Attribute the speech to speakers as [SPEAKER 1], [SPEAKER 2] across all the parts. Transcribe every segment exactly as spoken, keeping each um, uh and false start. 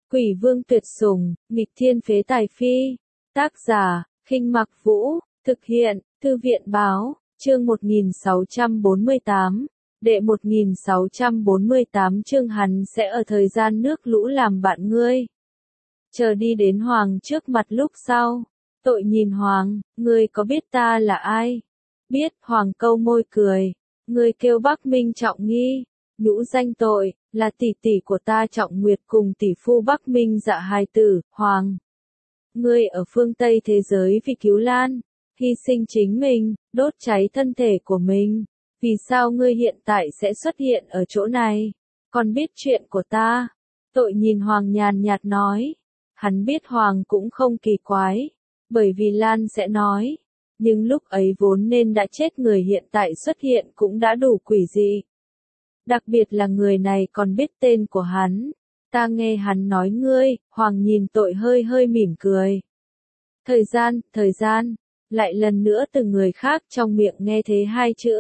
[SPEAKER 1] Quỷ vương tuyệt sủng, nghịch thiên phế tài phi. Tác giả, Khinh Mặc Vũ, thực hiện, Thư viện báo, chương một nghìn sáu trăm bốn mươi tám, đệ một nghìn sáu trăm bốn mươi tám chương hắn sẽ ở thời gian nước lũ làm bạn ngươi. Chờ đi đến Hoàng trước mặt lúc sau, tội nhìn Hoàng, ngươi có biết ta là ai? Biết, Hoàng câu môi cười, ngươi kêu Bắc Minh Trọng Nghi, nhũ danh tội, là tỷ tỷ của ta Trọng Nguyệt cùng tỷ phu Bắc Minh Dạ hài tử, Hoàng. Ngươi ở phương Tây thế giới vì cứu Lan, hy sinh chính mình, đốt cháy thân thể của mình. Vì sao ngươi hiện tại sẽ xuất hiện ở chỗ này? Còn biết chuyện của ta? Tội nhìn Hoàng nhàn nhạt nói. Hắn biết Hoàng cũng không kỳ quái, bởi vì Lan sẽ nói. Nhưng lúc ấy vốn nên đã chết người hiện tại xuất hiện cũng đã đủ quỷ dị. Đặc biệt là người này còn biết tên của hắn. Ta nghe hắn nói ngươi, Hoàng nhìn tội hơi hơi mỉm cười. Thời gian, thời gian, lại lần nữa từ người khác trong miệng nghe thế hai chữ.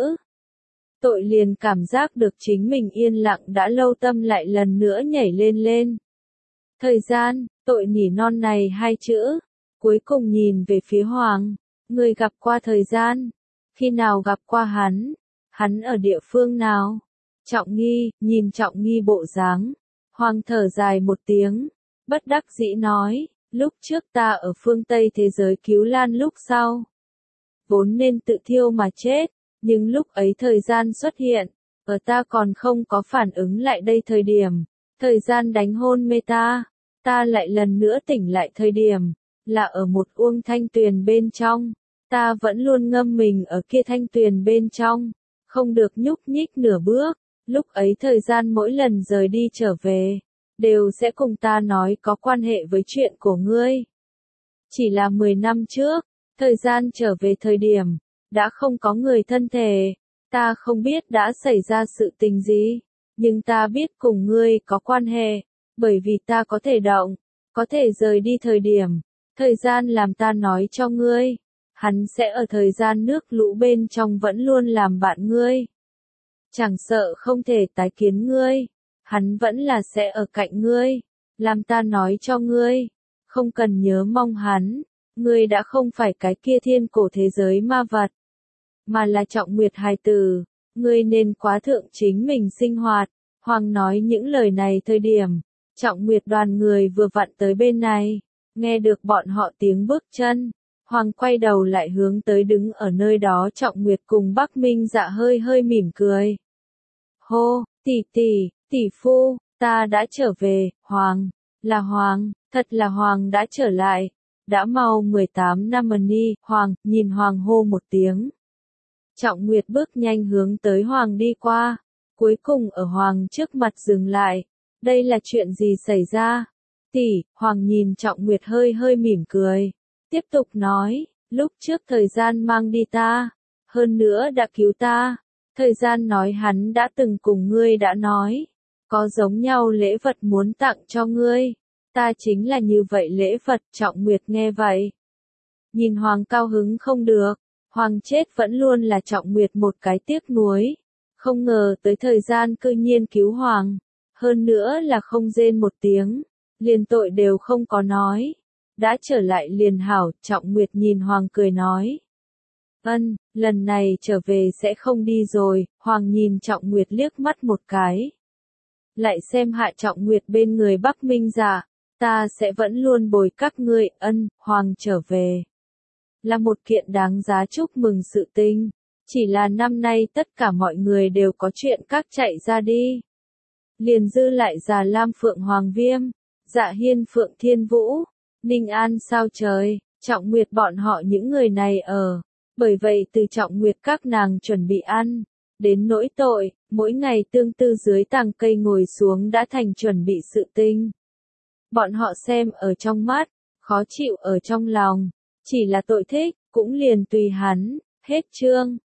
[SPEAKER 1] Tội liền cảm giác được chính mình yên lặng đã lâu tâm lại lần nữa nhảy lên lên. Thời gian, tội nỉ non này hai chữ, cuối cùng nhìn về phía Hoàng, người gặp qua thời gian, khi nào gặp qua hắn, hắn ở địa phương nào? Trọng Nghi, nhìn Trọng Nghi bộ dáng, Hoàng thở dài một tiếng, bất đắc dĩ nói, lúc trước ta ở phương Tây thế giới cứu Lan lúc sau, vốn nên tự thiêu mà chết, nhưng lúc ấy thời gian xuất hiện, ở ta còn không có phản ứng lại đây thời điểm, thời gian đánh hôn mê ta, ta lại lần nữa tỉnh lại thời điểm, là ở một uông thanh tuyền bên trong, ta vẫn luôn ngâm mình ở kia thanh tuyền bên trong, không được nhúc nhích nửa bước, lúc ấy thời gian mỗi lần rời đi trở về, đều sẽ cùng ta nói có quan hệ với chuyện của ngươi. Chỉ là mười năm trước, thời gian trở về thời điểm, đã không có người thân thể, ta không biết đã xảy ra sự tình gì, nhưng ta biết cùng ngươi có quan hệ, bởi vì ta có thể động, có thể rời đi thời điểm, thời gian làm ta nói cho ngươi, hắn sẽ ở thời gian nước lũ bên trong vẫn luôn làm bạn ngươi. Chẳng sợ không thể tái kiến ngươi, hắn vẫn là sẽ ở cạnh ngươi, làm ta nói cho ngươi, không cần nhớ mong hắn, ngươi đã không phải cái kia thiên cổ thế giới ma vật, mà là Trọng Nguyệt hài tử, ngươi nên quá thượng chính mình sinh hoạt. Hoàng nói những lời này thời điểm, Trọng Nguyệt đoàn người vừa vặn tới bên này, nghe được bọn họ tiếng bước chân, Hoàng quay đầu lại hướng tới đứng ở nơi đó Trọng Nguyệt cùng Bắc Minh Dạ hơi hơi mỉm cười. Hô, tỷ tỷ, tỷ phu, ta đã trở về, Hoàng, là Hoàng, thật là Hoàng đã trở lại, đã mau mười tám năm đi, Hoàng, nhìn Hoàng hô một tiếng. Trọng Nguyệt bước nhanh hướng tới Hoàng đi qua, cuối cùng ở Hoàng trước mặt dừng lại, đây là chuyện gì xảy ra? Tỷ, Hoàng nhìn Trọng Nguyệt hơi hơi mỉm cười, tiếp tục nói, lúc trước thời gian mang đi ta, hơn nữa đã cứu ta, thời gian nói hắn đã từng cùng ngươi đã nói, có giống nhau lễ vật muốn tặng cho ngươi, ta chính là như vậy lễ vật. Trọng Nguyệt nghe vậy, nhìn Hoàng cao hứng không được, Hoàng chết vẫn luôn là Trọng Nguyệt một cái tiếc nuối, không ngờ tới thời gian cư nhiên cứu Hoàng, hơn nữa là không rên một tiếng, liền tội đều không có nói, đã trở lại liền hảo. Trọng Nguyệt nhìn Hoàng cười nói, ân, lần này trở về sẽ không đi rồi. Hoàng nhìn Trọng Nguyệt liếc mắt một cái, lại xem hạ Trọng Nguyệt bên người Bắc Minh Dạ, ta sẽ vẫn luôn bồi các ngươi. Ân, Hoàng trở về là một kiện đáng giá chúc mừng sự tình, chỉ là năm nay tất cả mọi người đều có chuyện các chạy ra đi, liền dư lại Già Lam Phượng Hoàng Viêm, Dạ Hiên Phượng Thiên Vũ, Ninh An sao trời, Trọng Nguyệt bọn họ những người này ở, bởi vậy từ Trọng Nguyệt các nàng chuẩn bị ăn, đến nỗi tội, mỗi ngày tương tư dưới tàng cây ngồi xuống đã thành chuẩn bị sự tình. Bọn họ xem ở trong mắt, khó chịu ở trong lòng, chỉ là tội thích, cũng liền tùy hắn, hết chương.